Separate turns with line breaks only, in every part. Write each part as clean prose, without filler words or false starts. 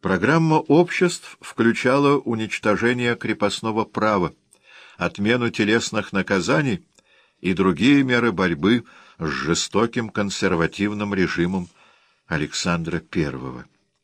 Программа обществ включала уничтожение крепостного права, отмену телесных наказаний и другие меры борьбы с жестоким консервативным режимом Александра I.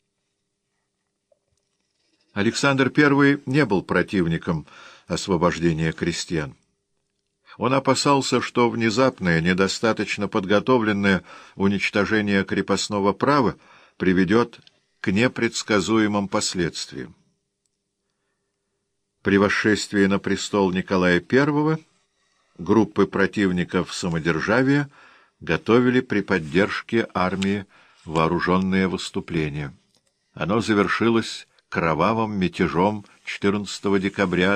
Александр I не был противником освобождения крестьян. Он опасался, что внезапное, недостаточно подготовленное уничтожение крепостного права приведет к непредсказуемым последствиям. При восшествии на престол Николая I группы противников самодержавия готовили при поддержке армии вооруженное выступление. Оно завершилось кровавым мятежом 14 декабря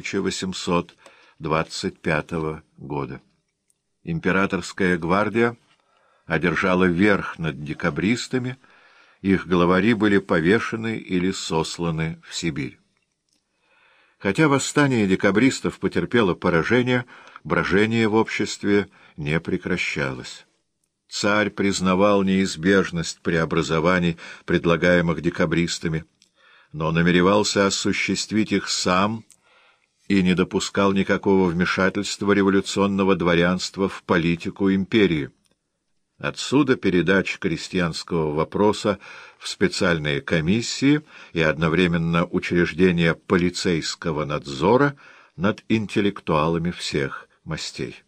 1825 года. Императорская гвардия одержала верх над декабристами, их главари были повешены или сосланы в Сибирь. Хотя восстание декабристов потерпело поражение, брожение в обществе не прекращалось. Царь признавал неизбежность преобразований, предлагаемых декабристами, но намеревался осуществить их сам и не допускал никакого вмешательства революционного дворянства в политику империи. Отсюда передача крестьянского вопроса в специальные комиссии и одновременно учреждение полицейского надзора над интеллектуалами всех мастей.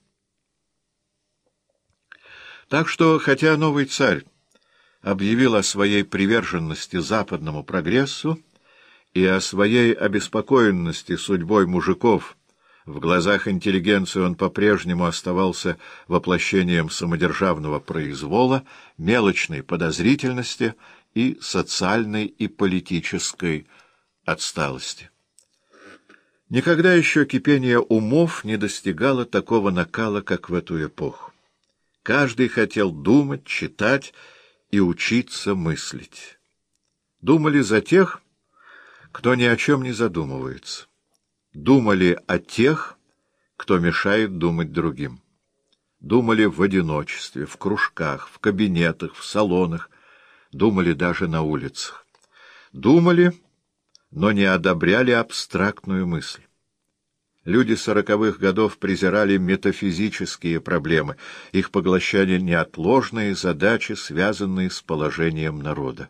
Так что, хотя новый царь объявил о своей приверженности западному прогрессу и о своей обеспокоенности судьбой мужиков, в глазах интеллигенции он по-прежнему оставался воплощением самодержавного произвола, мелочной подозрительности и социальной и политической отсталости. Никогда еще кипение умов не достигало такого накала, как в эту эпоху. Каждый хотел думать, читать и учиться мыслить. Думали за тех, кто ни о чем не задумывается. Думали о тех, кто мешает думать другим. Думали в одиночестве, в кружках, в кабинетах, в салонах, думали даже на улицах. Думали, но не одобряли абстрактную мысль. Люди 40-х годов презирали метафизические проблемы, их поглощали неотложные задачи, связанные с положением народа.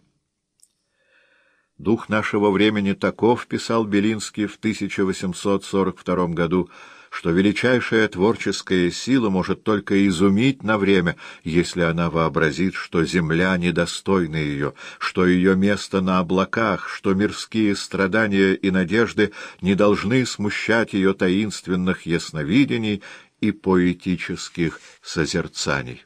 «Дух нашего времени таков, — писал Белинский в 1842 году, — что величайшая творческая сила может только изумить на время, если она вообразит, что земля недостойна ее, что ее место на облаках, что мирские страдания и надежды не должны смущать ее таинственных ясновидений и поэтических созерцаний».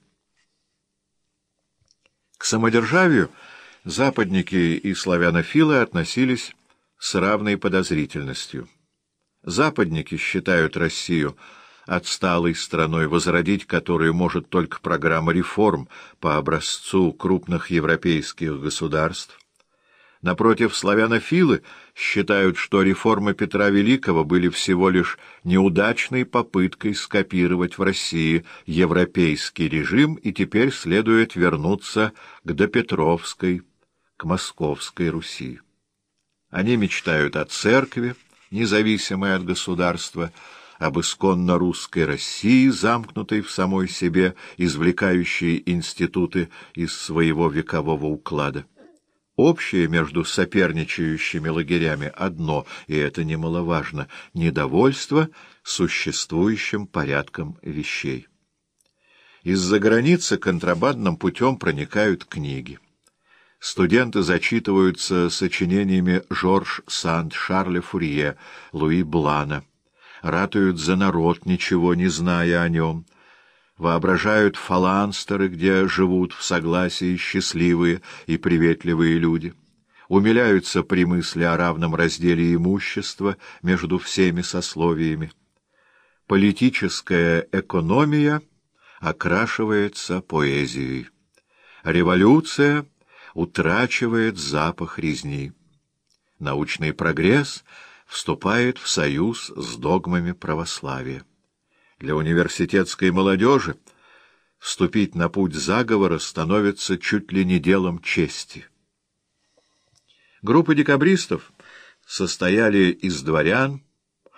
К самодержавию западники и славянофилы относились с равной подозрительностью. Западники считают Россию отсталой страной, возродить которую может только программа реформ по образцу крупных европейских государств. Напротив, славянофилы считают, что реформы Петра Великого были всего лишь неудачной попыткой скопировать в России европейский режим, и теперь следует вернуться к допетровской, к Московской Руси. Они мечтают о церкви, независимой от государства, об исконно русской России, замкнутой в самой себе, извлекающей институты из своего векового уклада. Общее между соперничающими лагерями одно, и это немаловажно — недовольство существующим порядком вещей. Из-за границы контрабандным путем проникают книги. Студенты зачитываются сочинениями Жорж Санд, Шарля Фурье, Луи Блана, ратуют за народ, ничего не зная о нем, воображают фаланстеры, где живут в согласии счастливые и приветливые люди, умиляются при мысли о равном разделе имущества между всеми сословиями. Политическая экономия окрашивается поэзией. Революция утрачивает запах резни. Научный прогресс вступает в союз с догмами православия. Для университетской молодежи вступить на путь заговора становится чуть ли не делом чести. Группы декабристов состояли из дворян,